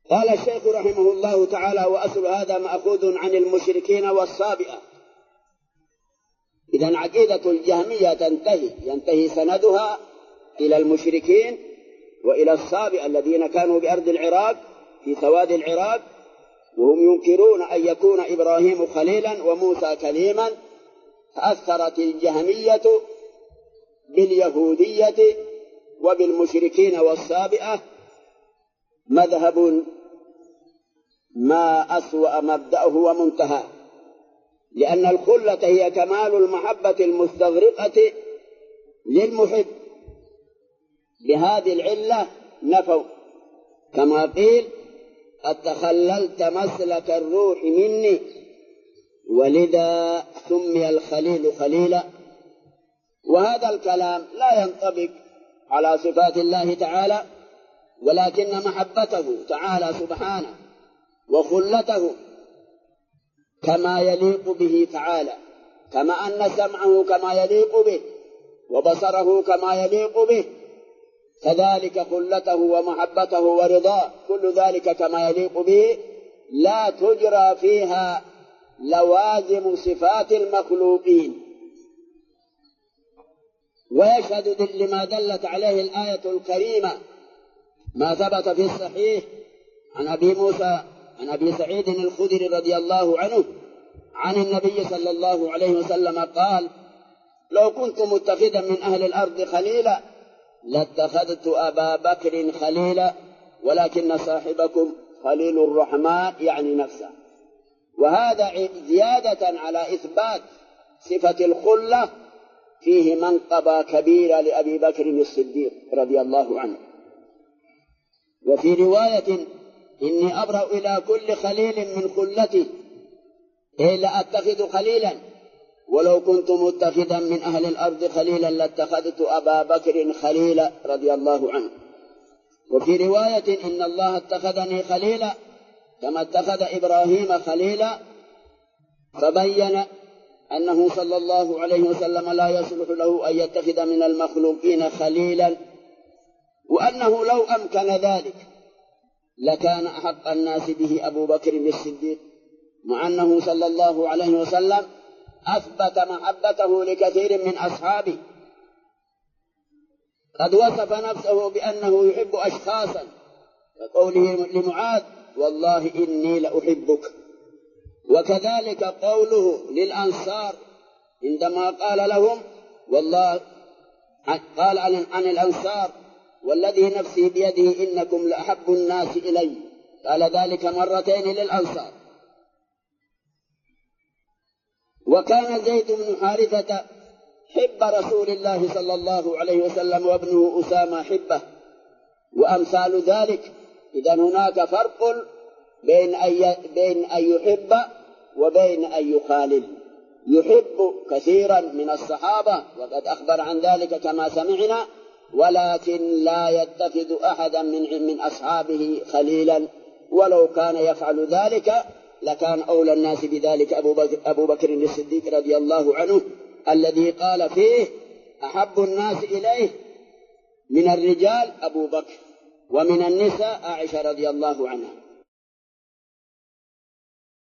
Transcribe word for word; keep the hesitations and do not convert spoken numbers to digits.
قال الشيخ رحمه الله تعالى: وأصل هذا مأخوذ عن المشركين والصابئة. إذن عقيدة الجهمية تنتهي ينتهي سندها إلى المشركين وإلى الصابئة الذين كانوا بأرض العراق في سواد العراق، وهم ينكرون أن يكون إبراهيم خليلا وموسى كليما. تأثرت الجهمية باليهودية وبالمشركين والصابئة، مذهب ما أسوأ مبدأه ومنتهاه، لأن الخلة هي كمال المحبة المستغرقة للمحب. بهذه العلة نفوا، كما قيل: قد تخللت مسلك الروح مني، ولذا سمي الخليل خليلا. وهذا الكلام لا ينطبق على صفات الله تعالى، ولكن محبته تعالى سبحانه وخلته كما يليق به تعالى، كما أن سمعه كما يليق به وبصره كما يليق به، كذلك خلته ومحبته ورضاه كل ذلك كما يليق به، لا تجرى فيها لوازم صفات المخلوقين. ويشهد لما دلت عليه الآية الكريمة ما ثبت في الصحيح عن أبي موسى عن أبي سعيد الخدري رضي الله عنه عن النبي صلى الله عليه وسلم قال: لو كنت متخذا من أهل الأرض خليلا لاتخذت أبا بكر خليلا، ولكن صاحبكم خليل الرحمن، يعني نفسه. وهذا زيادة على إثبات صفة الخلة فيه منقبة كبيرة لأبي بكر الصديق رضي الله عنه. وفي رواية: إني أبرأ إلى كل خليل من خلتي، إيه لأتخذ خليلا، ولو كنت متخذا من أهل الأرض خليلا لاتخذت أبا بكر خليلا رضي الله عنه. وفي رواية: إن الله اتخذني خليلا كما اتخذ إبراهيم خليلا، فبين أنه صلى الله عليه وسلم لا يصلح له أن يتخذ من المخلوقين خليلا، وأنه لو أمكن ذلك لكان أحق الناس به أبو بكر الصديق، مع أنه صلى الله عليه وسلم أثبت محبته لكثير من أصحابه. قد وصف نفسه بأنه يحب أشخاصا، وقوله لمعاذ: والله إني لأحبك. وكذلك قوله للأنصار عندما قال لهم والله قال عن الأنصار: والذي نفسي بيده إنكم لأحب الناس إلي. قال ذلك مرتين للأنصار. وكان زيد بن حارثة حب رسول الله صلى الله عليه وسلم، وابنه أسامة حبه، وأمثال ذلك. إذا هناك فرق بين أن بين أن يحب وبين أن يخالل. يحب كثيرا من الصحابة وقد أخبر عن ذلك كما سمعنا، ولكن لا يتخذ أحدا من من أصحابه خليلا، ولو كان يفعل ذلك لكان أولى الناس بذلك أبو بكر, أبو بكر الصديق رضي الله عنه، الذي قال فيه: أحب الناس إليه من الرجال أبو بكر، ومن النساء عائشة رضي الله عنها.